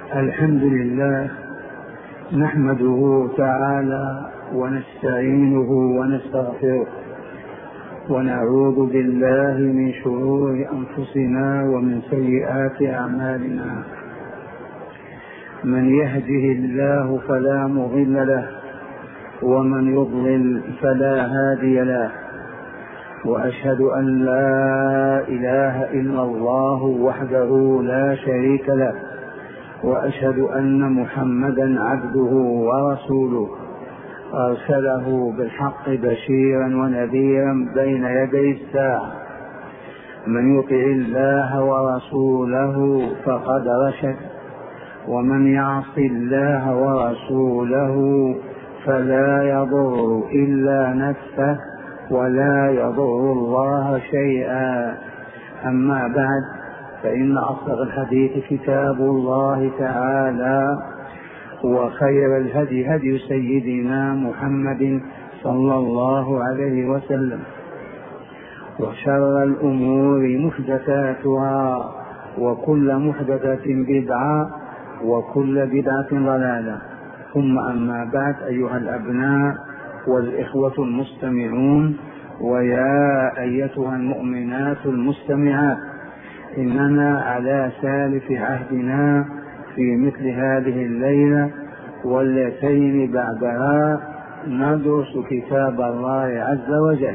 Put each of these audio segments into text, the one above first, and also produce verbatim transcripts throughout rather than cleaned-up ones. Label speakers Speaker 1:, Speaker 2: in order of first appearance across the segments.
Speaker 1: الحمد لله نحمده تعالى ونستعينه ونستغفره ونعوذ بالله من شرور أنفسنا ومن سيئات أعمالنا. من يهده الله فلا مضل له ومن يضلل فلا هادي له، وأشهد أن لا إله إلا الله وحده لا شريك له، وأشهد أن محمدا عبده ورسوله أرسله بالحق بشيرا ونذيرا بين يدي الساعة. من يطع الله ورسوله فقد رشد، ومن يعص الله ورسوله فلا يضر إلا نفسه ولا يضر الله شيئا. أما بعد، فإن أصدق الحديث كتاب الله تعالى، وخير الهدي هدي سيدنا محمد صلى الله عليه وسلم، وشر الأمور محدثاتها، وكل محدثة بدعة، وكل بدعة ضلالة. ثم أما بعد، أيها الأبناء والإخوة المستمعون، ويا أيتها المؤمنات المستمعات، إننا على سالف عهدنا في مثل هذه الليلة واللتين بعدها ندرس كتاب الله عز وجل،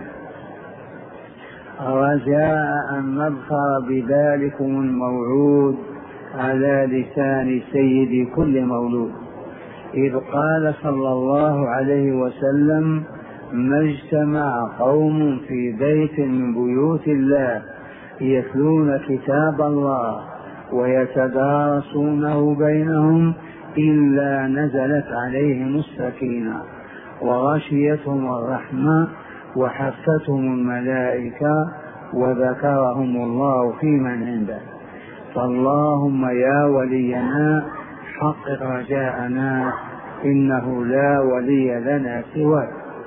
Speaker 1: رجاء أن نظفر بذلكم الموعود على لسان سيد كل مولود، إذ قال صلى الله عليه وسلم: ما اجتمع قوم في بيت من بيوت الله يتلون كتاب الله ويتدارسونه بينهم إلا نزلت عليهم السكينة وغشيتهم الرحمة وحفتهم الملائكة وذكرهم الله في من عنده. فاللهم يا ولينا حقق رجاءنا، إنه لا ولي لنا سواك.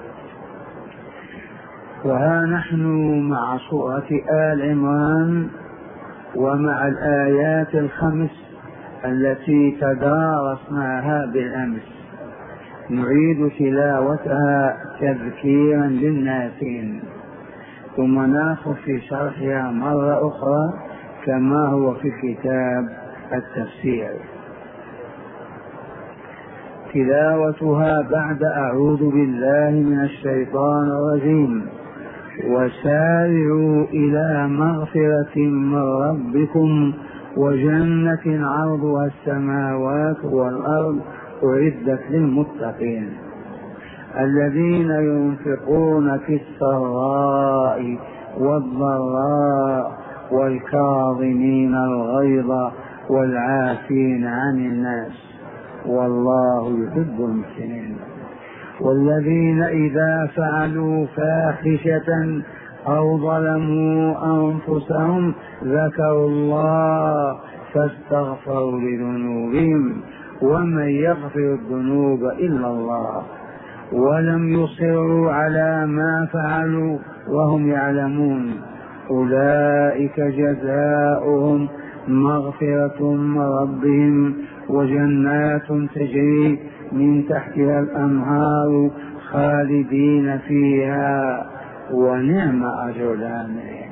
Speaker 1: وها نحن مع سورة آل عمران، ومع الآيات الخمس التي تدارسناها بالأمس، نعيد تلاوتها تذكيرا للناسين، ثم ناخذ في شرحها مرة أخرى كما هو في كتاب التفسير. تلاوتها بعد أعوذ بالله من الشيطان الرجيم: وسارعوا إلى مغفرة من ربكم وجنة عرضها السماوات والأرض أعدت للمتقين الذين ينفقون في السراء والضراء والكاظمين الغيظ والعافين عن الناس والله يحب المحسنين، والذين إذا فعلوا فاحشة أو ظلموا أنفسهم ذكروا الله فاستغفروا لذنوبهم ومن يغفر الذنوب إلا الله ولم يصروا على ما فعلوا وهم يعلمون أولئك جزاؤهم مغفرة من ربهم وجنات تجري من تحتها الأنهار خالدين فيها ونعم أجر العاملين.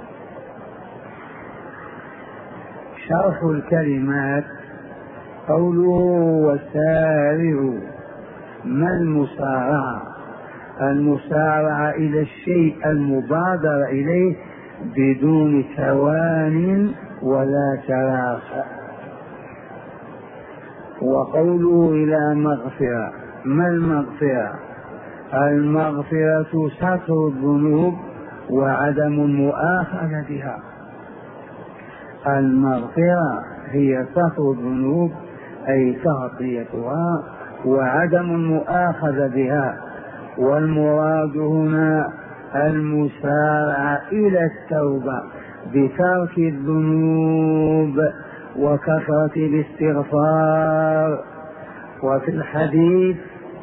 Speaker 1: شرح الكلمات: قوله وسارعوا، ما المسارعة؟ المسارعة إلى الشيء المبادرة إليه بدون توان ولا تراخى. وقوله إلى مغفرة، ما المغفرة؟ المغفرة ستر الذنوب وعدم المؤاخذة بها. المغفرة هي ستر الذنوب أي تغطيتها وعدم المؤاخذة بها، والمراد هنا المسارعة إلى التوبة بترك الذنوب وكثرة الاستغفار. وفي الحديث: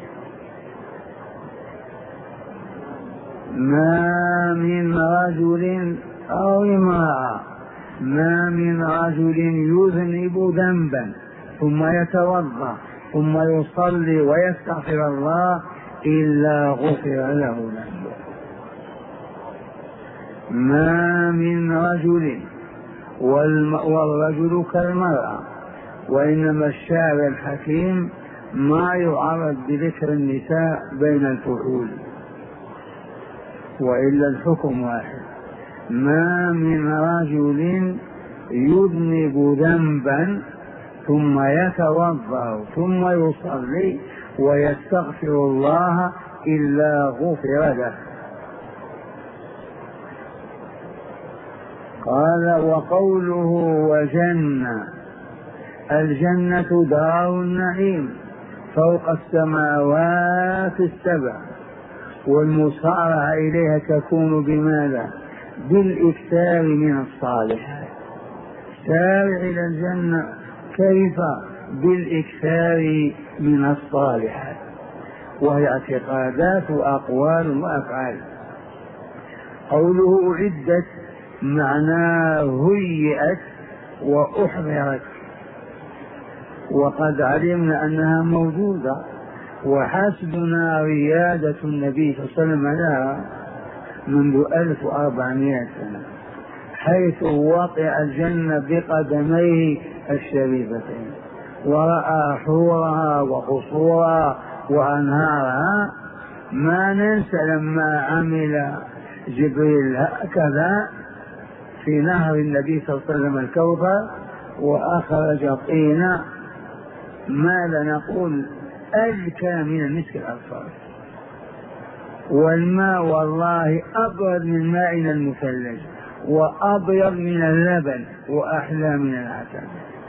Speaker 1: ما من رجل أو امرأة ما من رجل يذنب ذنبا ثم يتوضأ ثم يصلي ويستغفر الله إلا غفر له ذنبه. ما من رجل، والرجل كالمرأة، وإنما الشاعر الحكيم ما يعرض بذكر النساء بين الفحول، وإلا الحكم واحد. ما من رجل يذنب ذنبا ثم يتوضأ ثم يصلي ويستغفر الله إلا غفر له. قال وقوله وجنة، الجنة دار النعيم فوق السماوات السبع، والمسارعة إليها تكون بماذا؟ بالإكثار من الصالحات. سارع إلى الجنة كيف؟ بالإكثار من الصالحات، وهي اعتقادات وأقوال وأفعال. قوله أعدت معناه هيئت وأحضرت، وقد علمنا أنها موجودة، وحسبنا ريادة النبي صلى الله عليه وسلم لها منذ ألف وأربعمائة سنة، حيث وطئ الجنة بقدميه الشريفتين ورأى حورها وقصورها وأنهارها. ما ننسى لما عمل جبريل هكذا في نهر النبي صلى الله عليه وسلم الكوثر وأخرج طينا ما لنقول أزكى من المسك الأصفر، والماء والله أبرد من ماءنا المثلج وأبيض من اللبن وأحلى من العسل.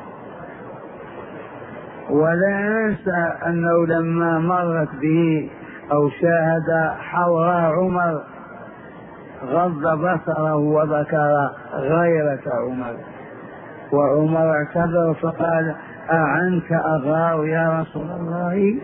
Speaker 1: ولا ننسى أنه لما مرت به أو شاهد حوراء عمر غض بصره وذكر غيرة عمر، وعمر اعتذر فقال أعنك أغار يا رسول الله؟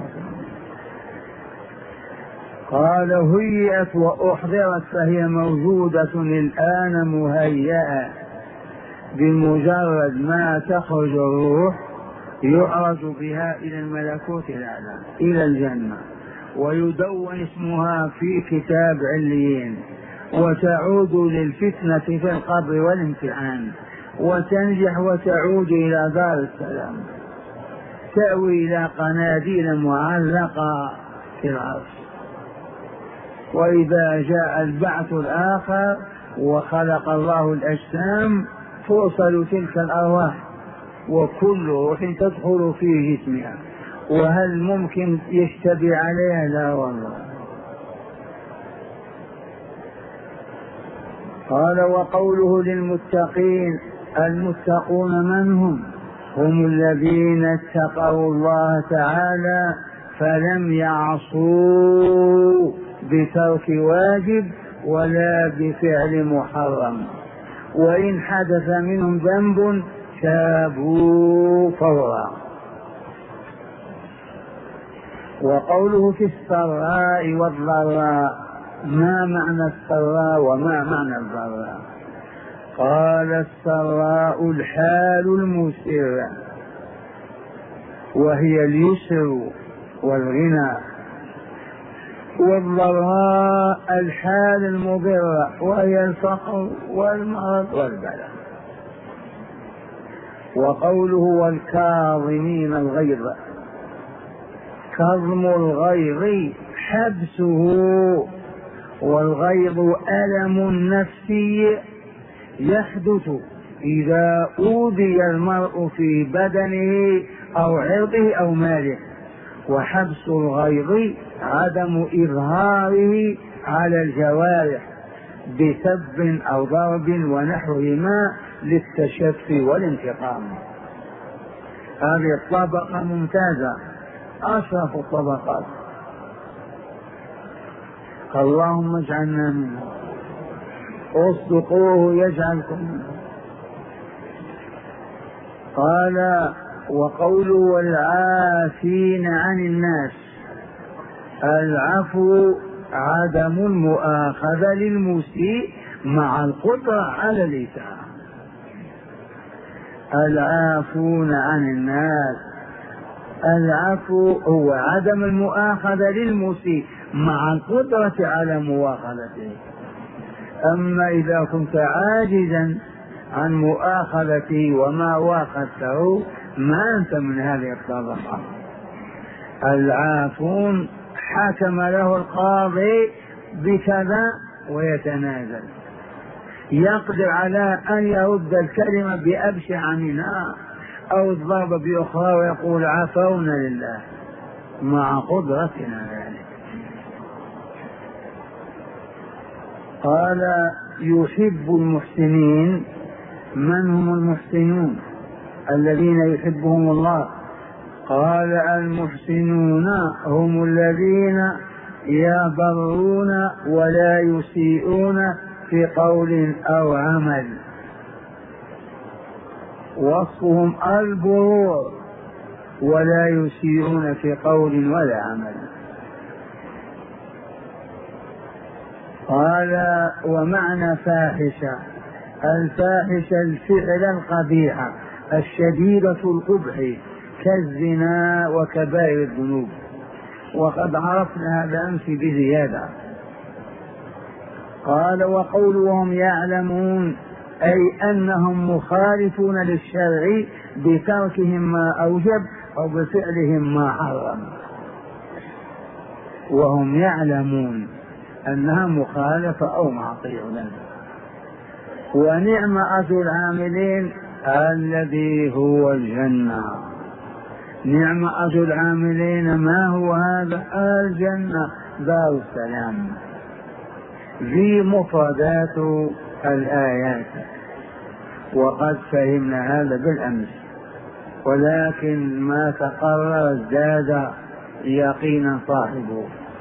Speaker 1: قال هيئت وأحضرت، فهي موجودة الآن مهيئة، بمجرد ما تخرج الروح يعرج بها إلى الملكوت الأعلى إلى الجنة، ويدون اسمها في كتاب عليين، وتعود للفتنة في القبر والامتحان، وتنجح وتعود إلى دار السلام، تأوي إلى قناديل معلقة في العرش. وإذا جاء البعث الآخر وخلق الله الأجسام توصل تلك الأرواح، وكل روح تدخل في جسمها، وهل ممكن يشتبه عليها؟ لا والله. قال وقوله للمتقين، المتقون من هم؟ هم الذين اتقوا الله تعالى فلم يعصوا بترك واجب ولا بفعل محرم، وإن حدث منهم ذنب تابوا فورا. وقوله في السراء والضراء، ما معنى السراء وما معنى الضراء؟ قال السراء الحال المسر، وهي اليسر والغنى، والضراء الحال المضرة، وهي الفقر والمرض والبلاء. وقوله والكاظمين الغيظ، كظم الغيظ حبسه، والغيظ ألم نفسي يحدث إذا أوذي المرء في بدنه أو عرضه أو ماله، وحبس الغيظ عدم إظهاره على الجوارح بسب أو ضرب ونحوهما للتشفي والانتقام. هذه الطبقة ممتازة، أشرف الطبقات، اللهم اجعلنا منه، اصدقوه يجعلكم منه. قال وقوله والعافين عن الناس، العفو عدم المؤاخذة للمسيء مع القدرة على الإساءة. العافون عن الناس. العفو هو عدم المؤاخذة للمسيء مع القدرة على مؤاخذته. أما إذا كنت عاجزا عن مؤاخذته وما واخذته ما أنت من هذه الطبقة. العافون حكم له القاضي بكذا ويتنازل، يقدر على أن يرد الكلمة بأبشع منها أو الضرب بأخرى ويقول عفونا لله مع قدرتنا ذلك. قال يحب المحسنين. من هم المحسنون الذين يحبهم الله؟ قال المحسنون هم الذين يبرون ولا يسيئون في قول أو عمل. وصفهم البرور ولا يسيئون في قول ولا عمل. قال ومعنى فاحشة الفاحشة الفعل القبيحة الشديدة القبح كالزنا وكبائر الذنوب، وقد عرفنا هذا أمس بزيادة. قال وقولهم يعلمون أي أنهم مخالفون للشرع بتركهم ما أوجب أو بفعلهم ما حرم، وهم يعلمون أنها مخالفة أو معصية. ونعم أجر العاملين الذي هو الجنة. نعم أجر العاملين ما هو هذا؟ الجنة دار السلام. في مفردات الآيات وقد فهمنا هذا بالأمس، ولكن ما تقرر ازداد يقينا صاحبه.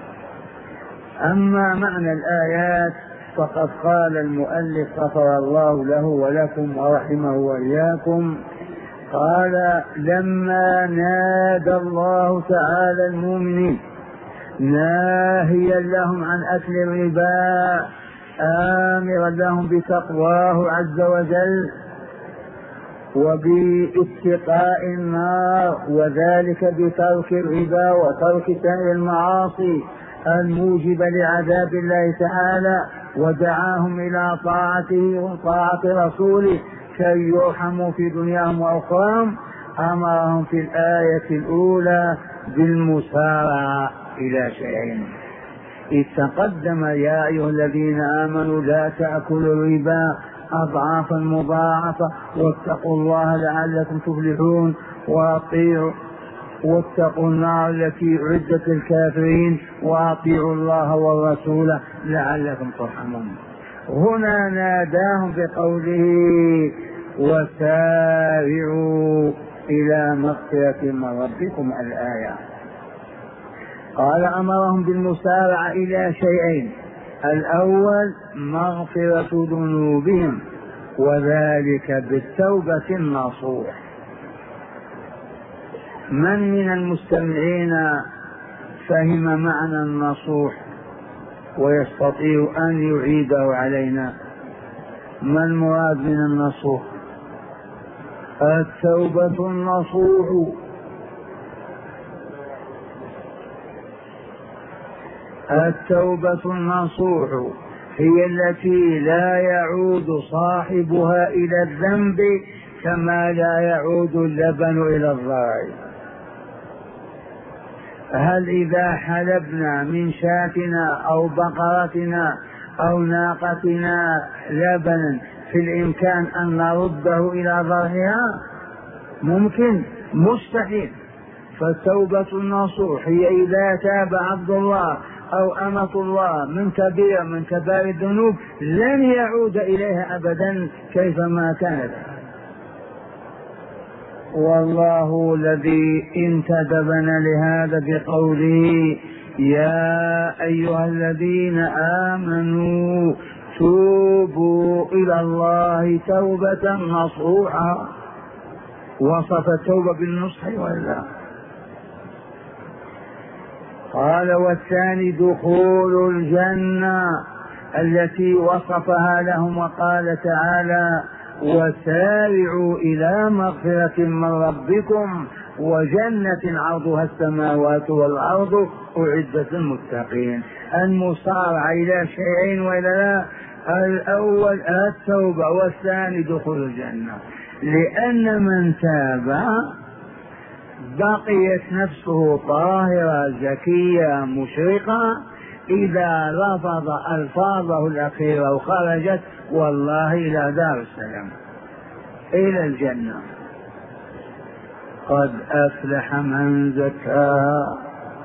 Speaker 1: أما معنى الآيات فقد قال المؤلف غفر الله له ولكم ورحمه وإياكم، قال لما نادى الله تعالى المؤمنين ناهيا لهم عن أكل الربا آمرا لهم بتقواه عز وجل وباتقاء النار، وذلك بترك الربا وترك سائر المعاصي الموجب لعذاب الله تعالى، ودعاهم إلى طاعته وطاعة رسوله كي يرحموا في دنياهم وأخراهم. أمرهم في الآية الأولى بالمسارعة إلى شيئين. إذ تقدم يا أيها الذين آمنوا لا تأكلوا الربا أضعافا مضاعفة واتقوا الله لعلكم تفلحون وأطيعوا واتقوا النار التي أعدت للكافرين وأطيعوا الله والرسول لعلكم ترحمون. هنا ناداهم بقوله وسارعوا إلى مغفرة من ربكم الآية. قال أمرهم بالمسارعة إلى شيئين: الأول مغفرة ذنوبهم وذلك بالتوبة النصوح. من من المستمعين فهم معنى النصوح ويستطيع أن يعيده علينا؟ ما المراد من النصوح؟ التوبة النصوح. التوبة النصوح هي التي لا يعود صاحبها إلى الذنب كما لا يعود اللبن إلى الضرع. هل إذا حلبنا من شاتنا أو بقرتنا أو ناقتنا لبنا في الإمكان أن نرده إلى ضرعها؟ ممكن؟ مستحيل. فالتوبة النصوح هي إذا تاب عبد الله أو أمة الله من كبير من كبائر الذنوب لن يعود إليها أبدا كيفما كانت. والله الذي انتدبنا لهذا بقوله يا أيها الذين آمنوا توبوا إلى الله توبة نصوحا. وصف التوبة بالنصح ولا؟ قال والثاني دخول الجنة التي وصفها لهم وقال تعالى وسارعوا إلى مغفرة من ربكم وجنة عرضها السماوات والأرض أعدت للمتقين. المصارعة إلى شيئين وإلا لا؟ الأول التوبة والثاني دخول الجنة، لأن من تاب بقيت نفسه طاهرة زكية مشرقة، إذا لفظ ألفاظه الأخيرة وخرجت والله إلى دار السلام إلى الجنة. قد أفلح من زكاها.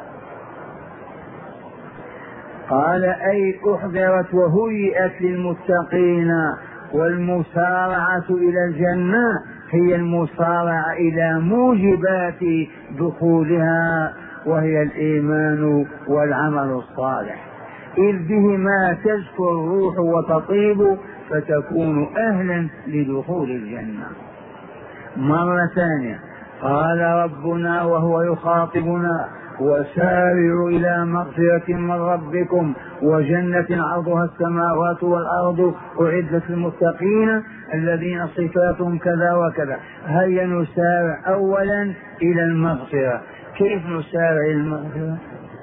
Speaker 1: قال أي أحضرت وهيئت للمتقين، والمسارعة إلى الجنة هي المسارعة إلى موجبات دخولها، وهي الإيمان والعمل الصالح، إذ بهما تزكو الروح وتطيب فتكون أهلا لدخول الجنة. مرة ثانية قال ربنا وهو يخاطبنا: وسارعوا إلى مغفرة من ربكم وجنة عرضها السماوات والأرض أعدت للمتقين الذين صفاتهم كذا وكذا. هيا نسارع أولا إلى المغفرة. كيف نسارع إلى المغفرة؟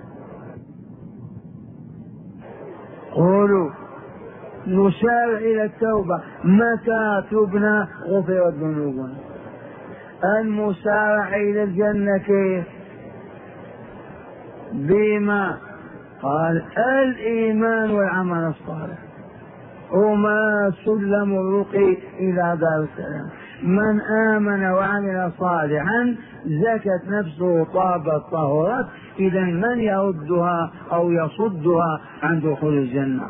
Speaker 1: قولوا. نسارع إلى التوبة. متى تبنى غفرت ذنوبنا. المسارع إلى الجنة كيف؟ بما قال الإيمان والعمل الصالح هما سلم الرقي إلى دار السلام. من آمن وعمل صالحا زكت نفسه طابت طهرت، إذا من يردها أو يصدها عن دخول الجنة؟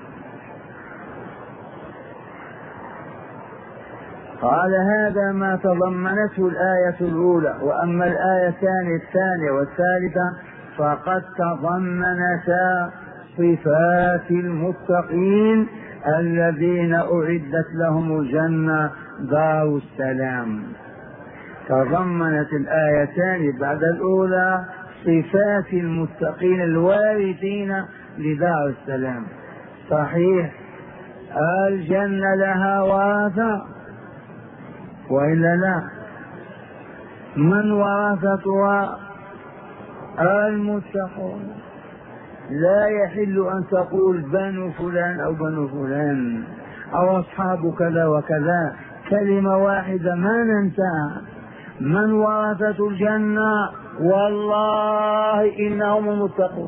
Speaker 1: قال هذا ما تضمنته الآية الأولى. وأما الآيتان الثانية والثالثة فقد تضمنتا صفات المتقين الذين أعدت لهم الجنة دار السلام. تضمنت الآيتان بعد الأولى صفات المتقين الوارثين لدار السلام. صحيح الجنة لها ورثة وإلا لا؟ من ورثتها؟ المتقون. لا يحل أن تقول بنو فلان أو بنو فلان أو أصحاب كذا وكذا، كلمة واحدة ما ننساها. من ورثة الجنة والله إنهم المتقون.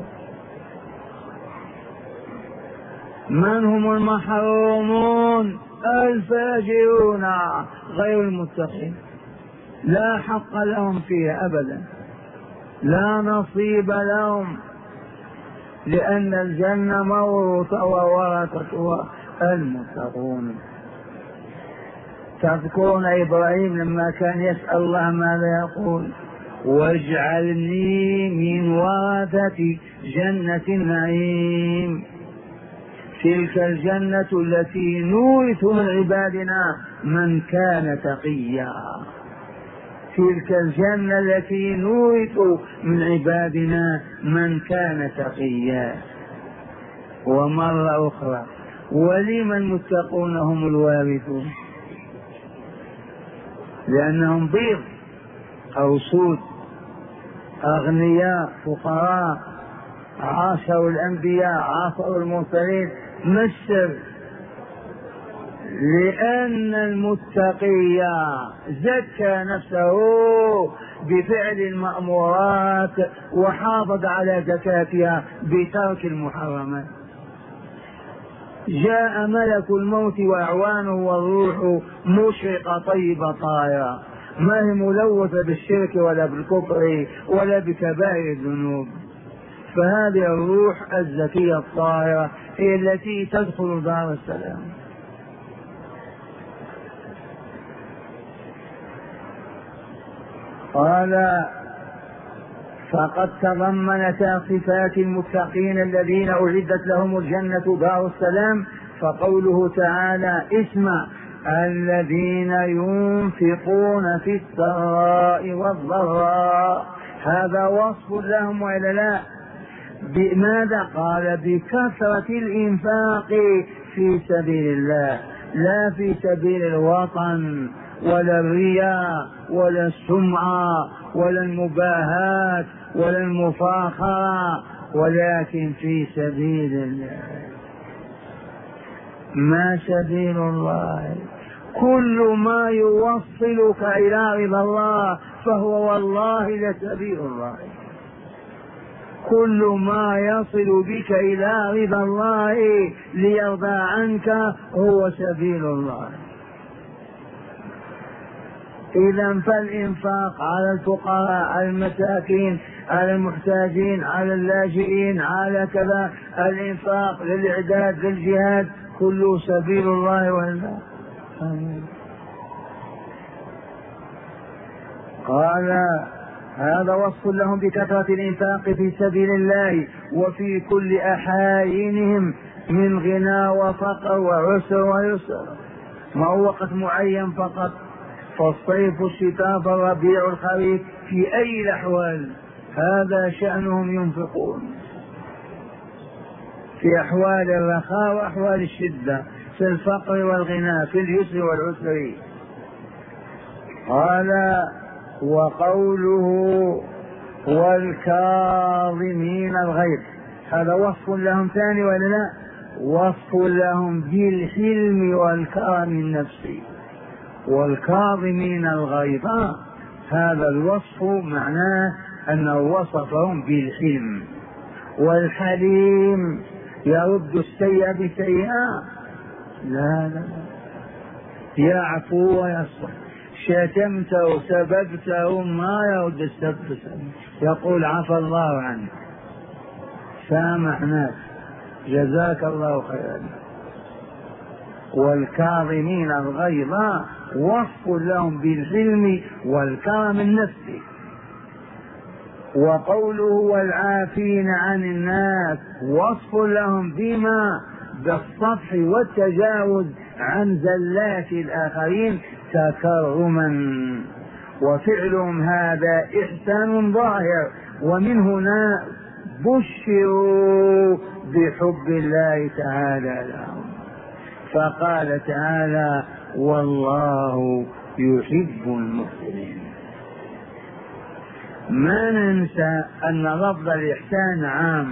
Speaker 1: من هم المحرومون؟ الفاجرون غير المتقين، لا حق لهم فيها أبدا، لا نصيب لهم، لأن الجنة موروثة وورثتها المتقون. تذكرون إبراهيم لما كان يسأل الله ماذا يقول؟ واجعلني من ورثة جنة النعيم. تلك الجنة التي نورث من عبادنا من كان تقيا. تلك الجنة التي نورث من عبادنا من كان تقيا. ومرة أخرى ولمن المتقون هم الوارثون؟ لأنهم بيض أو سود، أغنياء فقراء، عاشروا الأنبياء عاشروا المرسلين. ما السر؟ لأن المتقي زكى نفسه بفعل المأمورات وحافظ على زكاتها بترك المحرمات. جاء ملك الموت وأعوانه والروح مشرقة طيبة طاهرة، ما هي ملوثة بالشرك ولا بالكفر ولا بكبائر الذنوب. فهذه الروح الزكية الطاهرة هي التي تدخل دار السلام. قال فقد تضمنت صفات المتقين الذين أعدت لهم الجنة دار السلام. فقوله تعالى اسمع الذين ينفقون في السراء والضراء، هذا وصف لهم وإلا لا؟ بماذا؟ قال بكثرة الإنفاق في سبيل الله. لا في سبيل الوطن ولا الرياء ولا السمعة ولا المباهاة ولا المفاخرة، ولكن في سبيل الله. ما سبيل الله؟ كل ما يوصلك إلى رضا الله فهو والله لسبيل الله. كل ما يصل بك إلى رضا الله ليرضى عنك هو سبيل الله. إذا فالإنفاق على الفقراء، على المساكين، على المحتاجين، على اللاجئين، على كذا، الإنفاق للإعداد للجهاد كله سبيل الله. ولا قال هذا وصف لهم بكثرة الإنفاق في سبيل الله وفي كل أحاينهم من غنى وفقر وعسر ويسر، ما هو وقت معين فقط، فالصيف الشتاء فالربيع الخريف، في أي الأحوال هذا شأنهم ينفقون، في أحوال الرخاء وأحوال الشدة، في الفقر والغنى، في اليسر والعسر. قال وقوله والكاظمين الغيظ، هذا وصف لهم ثاني ولا لا؟ وصف لهم بالحلم والكرم النفسي. والكاظمين الغيظ هذا الوصف معناه أنه وصفهم بالحلم، والحليم يرد السيئة بسيئة، لا لا يعفو ويصفح. شتمته سببته ما يرد السب، يقول عفى الله عنك، سامحناك، جزاك الله خيرا. والكاظمين الغيظ وصف لهم بالحلم والكرم النفسي. وقوله والعافين عن الناس وصف لهم بما بالصفح والتجاوز عن زلات الآخرين تكرما، وفعلهم هذا إحسان ظاهر، ومن هنا بشروا بحب الله تعالى لهم. فقال تعالى والله يحب المحسنين. ما ننسى أن لفظ الإحسان عام،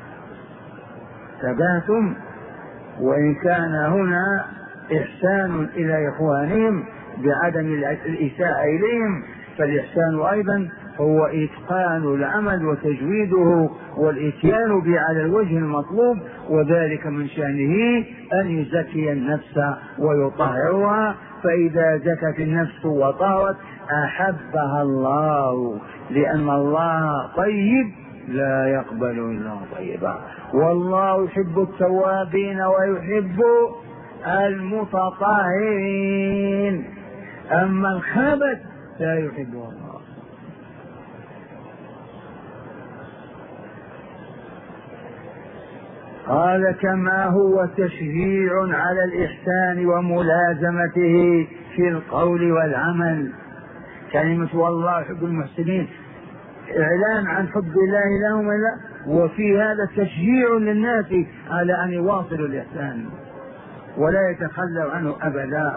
Speaker 1: تباتم، وإن كان هنا إحسان إلى إخوانهم بعدم الإساءة إليهم، فالإحسان أيضا هو إتقان العمل وتجويده والإتيان به على الوجه المطلوب، وذلك من شأنه أن يزكي النفس ويطهرها، فإذا زكت النفس وطهرت أحبها الله، لأن الله طيب لا يقبل إلا طيبا، والله يحب التوابين ويحب المتطهرين، أما الخبث لا يحبه الله. قال كما هو تشجيع على الإحسان وملازمته في القول والعمل. كلمة والله يحب المحسنين إعلان عن حب الله لهم، لا، وفي هذا تشجيع للناس على أن يواصلوا الإحسان ولا يتخلوا عنه أبدا.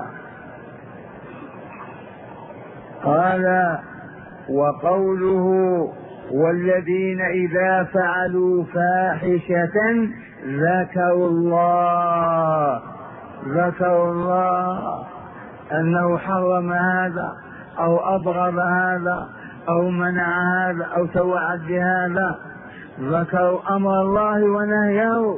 Speaker 1: قال وقوله والذين إذا فعلوا فاحشة ذكروا الله، ذكروا الله أنه حرم هذا أو أبغض هذا أو منع هذا أو توعد بهذا، ذكروا أمر الله ونهيه،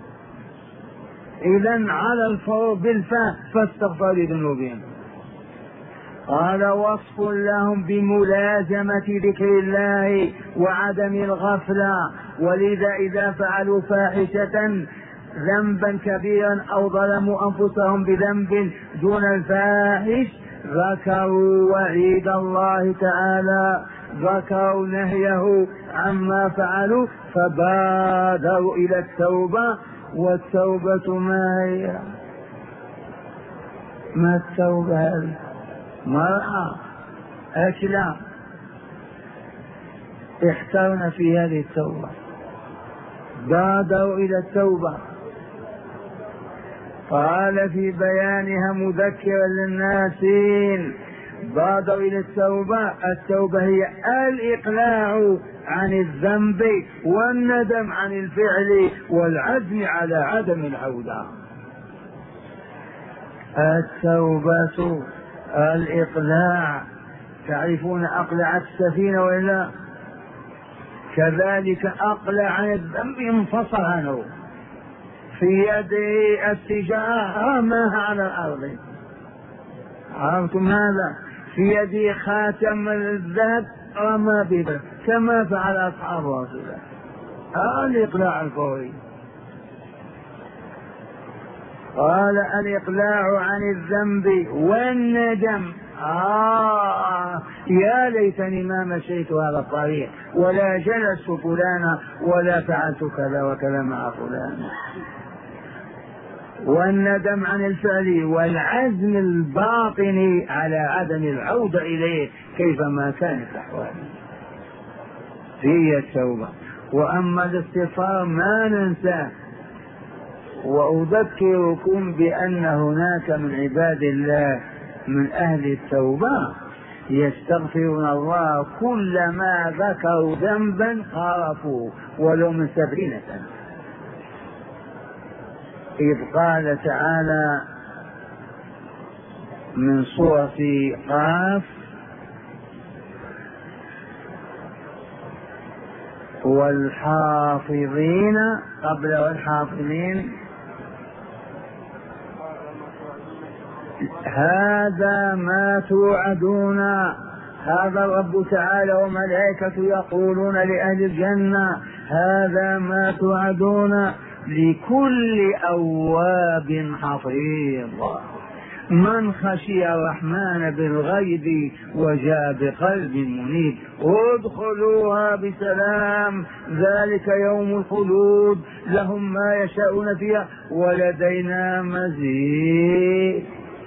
Speaker 1: إذن على الفور بالفاء فاستغفر لذنوبهم. قال وصف لهم بملازمة ذكر الله وعدم الغفلة، ولذا إذا فعلوا فاحشة ذنبا كبيرا أو ظلموا أنفسهم بذنب دون الفاحش ذكروا وعيد الله تعالى، ذكروا نهيه عما فعلوا فبادروا إلى التوبة. والتوبة ما هي؟ ما التوبة هذه؟ مرأة أكلة احترنا في هذه التوبة، بادروا إلى التوبة. قال في بيانها مذكرا للناسين بادروا إلى التوبة. التوبة هي الإقلاع عن الذنب والندم عن الفعل والعزم على عدم العودة. التوبة الإقلاع، تعرفون أقلع السفينة وإلا؟ كذلك أقلع عن الذنب انفصل عنه، في يده التجارة رماها على الأرض. عرفتم هذا؟ في يده خاتم الذهب رمى به كما فعل أصحاب رسول الله. الإقلاع الفوري. قال الإقلاع عن الذنب والندم. آه يا ليتني ما مشيت هذا الطريق ولا جلست فلانا ولا فعلت كذا وكذا مع فلان. والندم عن الفعل والعزم الباطن على عدم العودة إليه كيفما كانت أحواله. هي التوبة. وأما الاستغفار ما ننساه. وأذكركم بأن هناك من عباد الله من أهل التوبة يستغفرون الله كلما ذكروا ذنبا خافوا ولو من سبعين سنة. إذ قال تعالى من سورة قاف والحافظين قبل والحافظين هذا ما توعدون. هذا الرب تعالى وملائكته يقولون لأهل الجنة هذا ما توعدون لكل أواب حفيظ من خشي الرحمن بالغيب وجاء بقلب منيب ادخلوها بسلام ذلك يوم الخلود لهم ما يشاءون فيها ولدينا مزيد.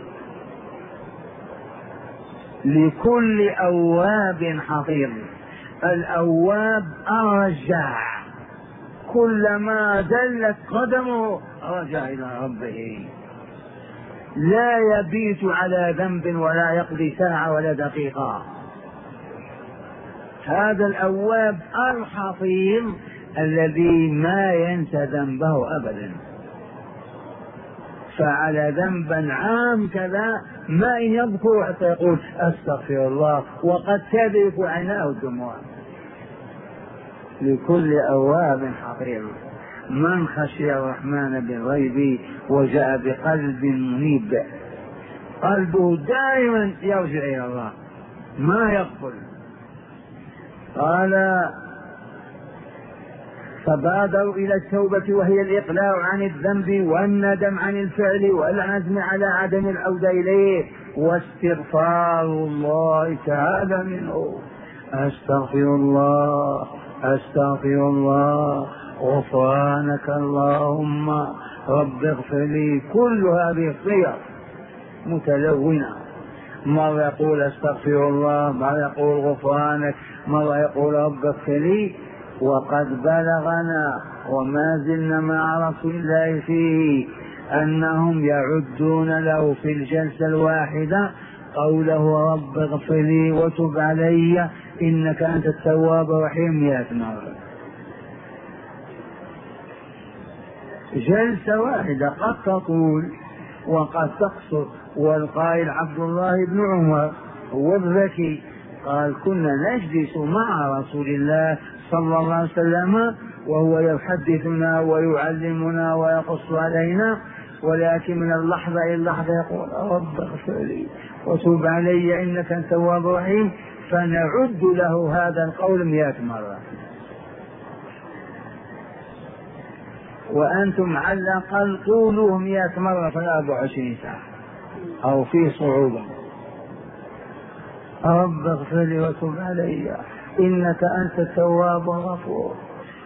Speaker 1: لكل أواب حفيظ. الأواب الرجاع، كلما دلت قدمه رجع إلى ربه، لا يبيت على ذنب ولا يقضي ساعة ولا دقيقة. هذا الأواب الحفيظ الذي ما ينسى ذنبه أبدا. فعل ذنبا عام كذا ما إن يذكر حتى يقول أستغفر الله وقد تذرف عيناه الدموع. لكل أواب حفيظ من خشي الرحمن بالغيب وجاء بقلب منيب، قلبه دائما يرجع إلى الله ما يغفل. قال فبادروا إلى التوبة وهي الإقلاع عن الذنب والندم عن الفعل والعزم على عدم العودة إليه واستغفار الله تعالى منه. أستغفر الله أستغفر الله غفرانك اللهم رب اغفر لي. كل هذه الصيغ متلونة، مرة يقول أستغفر الله، مرة يقول غفرانك، مرة يقول رب اغفر لي. وقد بلغنا وما زلنا مع رسول الله فيه أنهم يعدون له في الجلسة الواحدة قوله رب اغفر لي وتب علي إنك أنت التواب الرحيم مئة مرة. جلسة واحدة قد تطول وقد تقصر. والقائل عبد الله بن عمر هو الذكي قال كنا نجلس مع رسول الله صلى الله عليه وسلم وهو يحدثنا ويعلمنا ويقص علينا، ولكن من اللحظة إلى اللحظة يقول رب اغفر لي وتوب علي إنك أنت التواب الرحيم، فنعد له هذا القول مئة مرة. وأنتم على الأقل قولوه مئة مرة في أربع وعشرين ساعة أو في صعوبة. رب اغفر لي وتب علي إنك أنت التواب الغفور.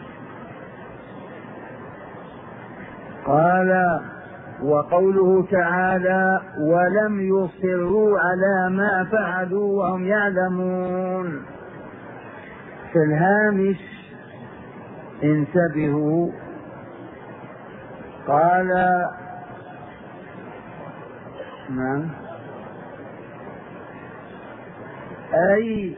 Speaker 1: قال وقوله تعالى ولم يصروا على ما فعلوا وهم يعلمون. في الهامش انتبهوا. قال نعم. أي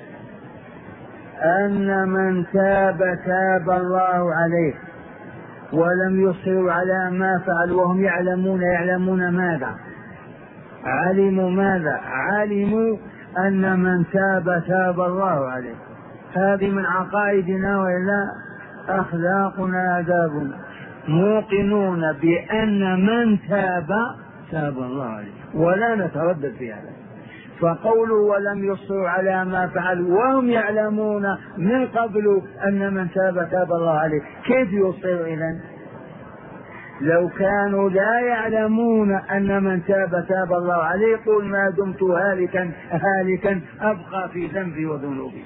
Speaker 1: أن من تاب تاب الله عليه ولم يصروا على ما فعلوا وهم يعلمون يعلمون ماذا؟ علموا ماذا؟ علموا أن من تاب تاب الله عليه. هذه من عقائدنا وإلا أخلاقنا آدابنا، موقنون بأن من تاب تاب الله عليه ولا نتردد في هذا. فقولوا ولم يصروا على ما فعلوا وهم يعلمون من قبل أن من تاب تاب الله عليه، كيف يصر إذن؟ لو كانوا لا يعلمون أن من تاب تاب الله عليه قل ما دمت هالكا هالكا أبقى في ذنبي وذنوبي.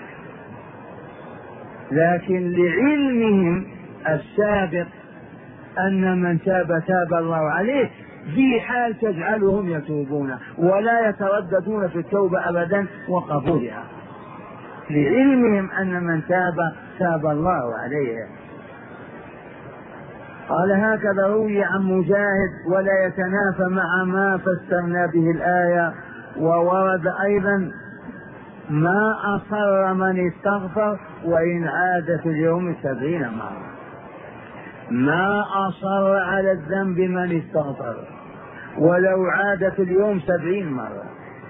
Speaker 1: لكن لعلمهم السابق أن من تاب تاب الله عليه في حال تجعلهم يتوبون ولا يترددون في التوبة أبدا وقبولها، لعلمهم أن من تاب تاب الله عليه. قال هكذا روي عن مجاهد ولا يتنافى مع ما فسرنا به الآية. وورد أيضا ما أصر من استغفر وإن عاد في اليوم سبعين مرة، ما أصر على الذنب من استغفر ولو عاد في اليوم سبعين مرة.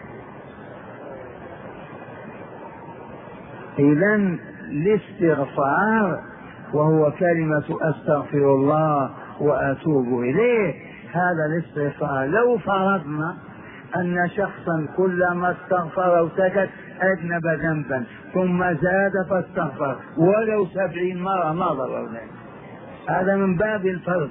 Speaker 1: إذن الاستغفار وهو كلمة أستغفر الله وأتوب إليه، هذا الاستغفار. لو فرضنا أن شخصا كلما استغفر أو سكت أذنب ذنبا ثم زاد فاستغفر ولو سبعين مرة ما ضر ذلك، هذا من باب الفرض،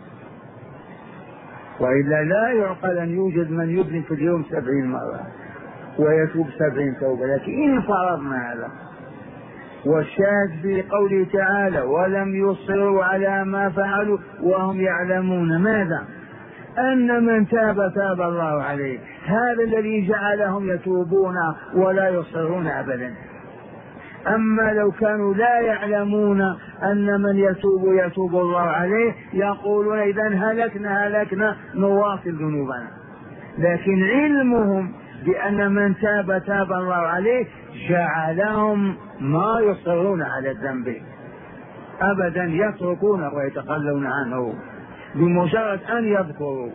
Speaker 1: وإلا لا يعقل أن يوجد من يذنب في اليوم سبعين مرة ويتوب سبعين توبة. لكن إن فرضنا هذا، والشاهد في قوله تعالى ولم يصروا على ما فعلوا وهم يعلمون ماذا؟ أن من تاب تاب الله عليه، هذا الذي جعلهم يتوبون ولا يصرون أبدا. أما لو كانوا لا يعلمون أن من يتوب يتوب الله عليه يقولون إذن هلكنا هلكنا نواصل ذنوبنا. لكن علمهم بأن من تاب تاب الله عليه جعلهم ما يصرون على الذنب أبدا، يتركونه ويتخلون عنه بمجرد أن يذكروا.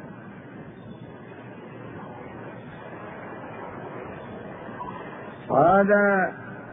Speaker 1: هذا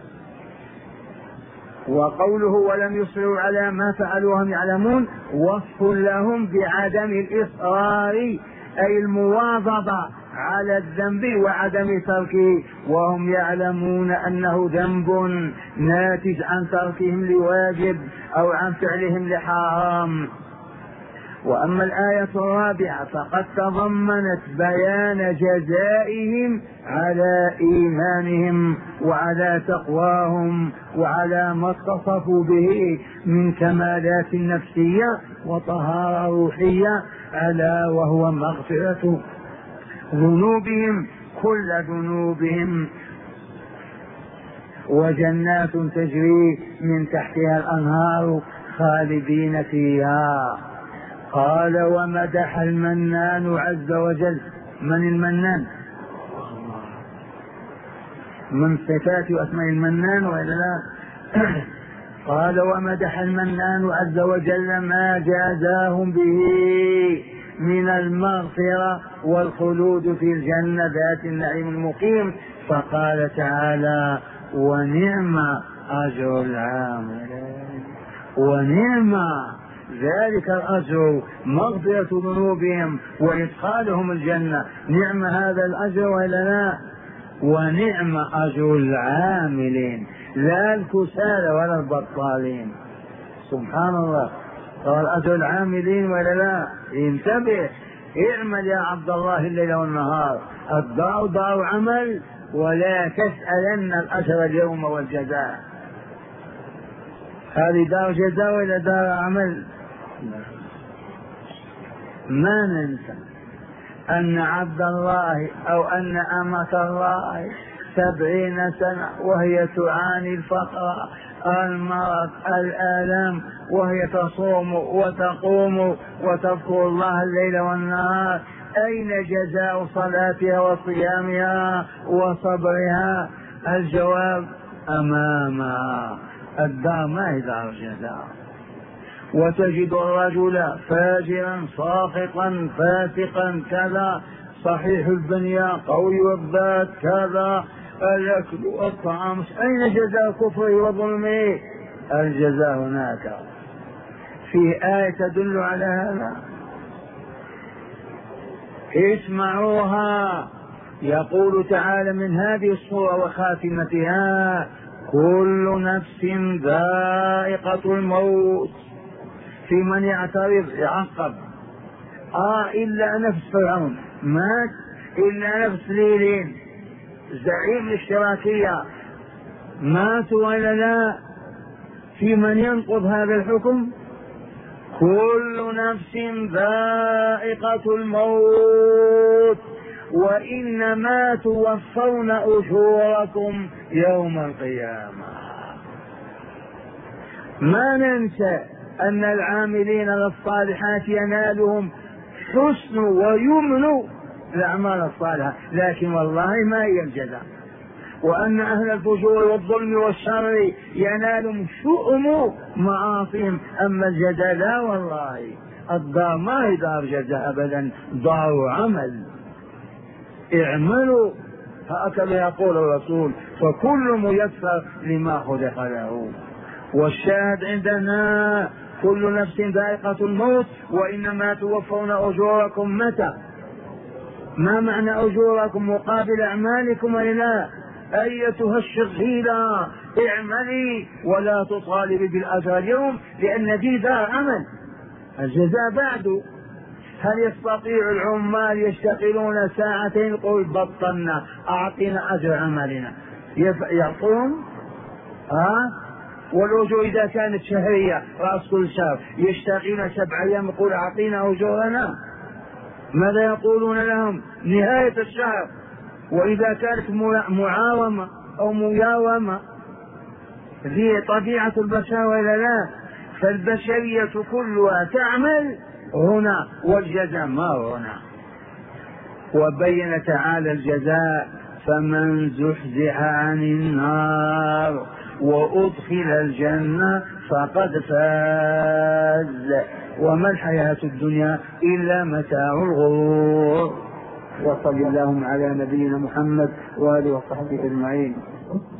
Speaker 1: وقوله ولم يصروا على ما فعلوا وهم يعلمون وصف لهم بعدم الإصرار أي المواظبة على الذنب وعدم تركه وهم يعلمون أنه ذنب ناتج عن تركهم لواجب أو عن فعلهم لحرام. وأما الآية الرابعة فقد تضمنت بيان جزائهم على إيمانهم وعلى تقواهم وعلى ما اتصفوا به من كمالات نفسية وطهارة روحية، ألا وهو مغفرة ذنوبهم كل ذنوبهم وجنات تجري من تحتها الأنهار خالدين فيها. قال ومدح المنان عز وجل. من المنان؟ من صفات واسماء المنان وإلا لا؟ قال ومدح المنان عز وجل ما جازاهم به من المغفرة والخلود في الجنة ذات النعيم المقيم، فقال تعالى ونعم أجر العاملين، ونعم ذلك الأجر مغفرة ذنوبهم وإدخالهم الجنة، نعم هذا الأجر ولا لا؟ ونعم أجر العاملين، لا الكسالى ولا البطالين. سبحان الله، قال أجر العاملين ولا لا؟ انتبه، اعمل يا عبد الله الليل والنهار، الدار دار عمل ولا تسألن الأجر اليوم والجزاء. هذه دار جزاء ولا دار عمل؟ ما ننسى أن عبد الله أو أن أمة الله سبعين سنة وهي تعاني الفقر المرض الآلام وهي تصوم وتقوم وتذكر الله الليل والنهار أين جزاء صلاتها وصيامها وصبرها؟ الجواب أمامها، الدار ما هي دار الجزاء. وتجد الرجل فاجرا ساخطا فاسقا كذا، صحيح البنية قوي الذات كذا، الأكل والطعام، أين جزاء كفره وظلمه؟ الجزاء هناك. في آية تدل على هذا، اسمعوها. يقول تعالى من هذه الصورة وخاتمتها: كل نفس ذائقة الموت. في من يعترض يعقب: آه إلا نفس فرعون مات، إلا نفس ليلين زعيم الاشتراكية مات ولا لا؟ في من ينقض هذا الحكم: كل نفس ذائقة الموت وإنما توفون أجوركم يوم القيامة. ما ننسى أن العاملين للصالحات ينالهم حسن ويمن الأعمال الصالحة، لكن والله ما هي الجزاء. وأن أهل الفجور والظلم والشر ينالهم شؤم معاصيهم، أما الجزاء لا والله. الدار ما هي دار جزاء أبدا، دار عمل. اعملوا هكذا يقول الرسول، فكل ميسر لما خلق له. والشاهد عندنا: كل نفس ذائقة الموت وإنما توفون أجوركم. متى؟ ما معنى أجوركم؟ مقابل أعمالكم ولا؟ أيتها الشغيلة اعملي ولا تطالبي بالأجر اليوم، لأن دي دار عمل، الجزاء بعده. هل يستطيع العمال يشتغلون ساعتين يقول بطلنا أعطينا أجر عملنا؟ يعطون؟ ها؟ والأجور إذا كانت شهرية رأس كل شهر يشتغلون سبع أيام يقول أعطينا أجورنا؟ ماذا يقولون لهم؟ نهاية الشهر. وإذا كانت معاومة أو مياومة هي طبيعة البشر ولا لا؟ فالبشرية كلها تعمل هنا والجزاء ما هنا. وبين تعالى الجزاء: فمن زحزح عن النار وأدخل الجنة فقد فاز وما الحياة الدنيا إلا متاع الغرور. وصل اللهم على نبينا محمد وآله وصحبه أجمعين.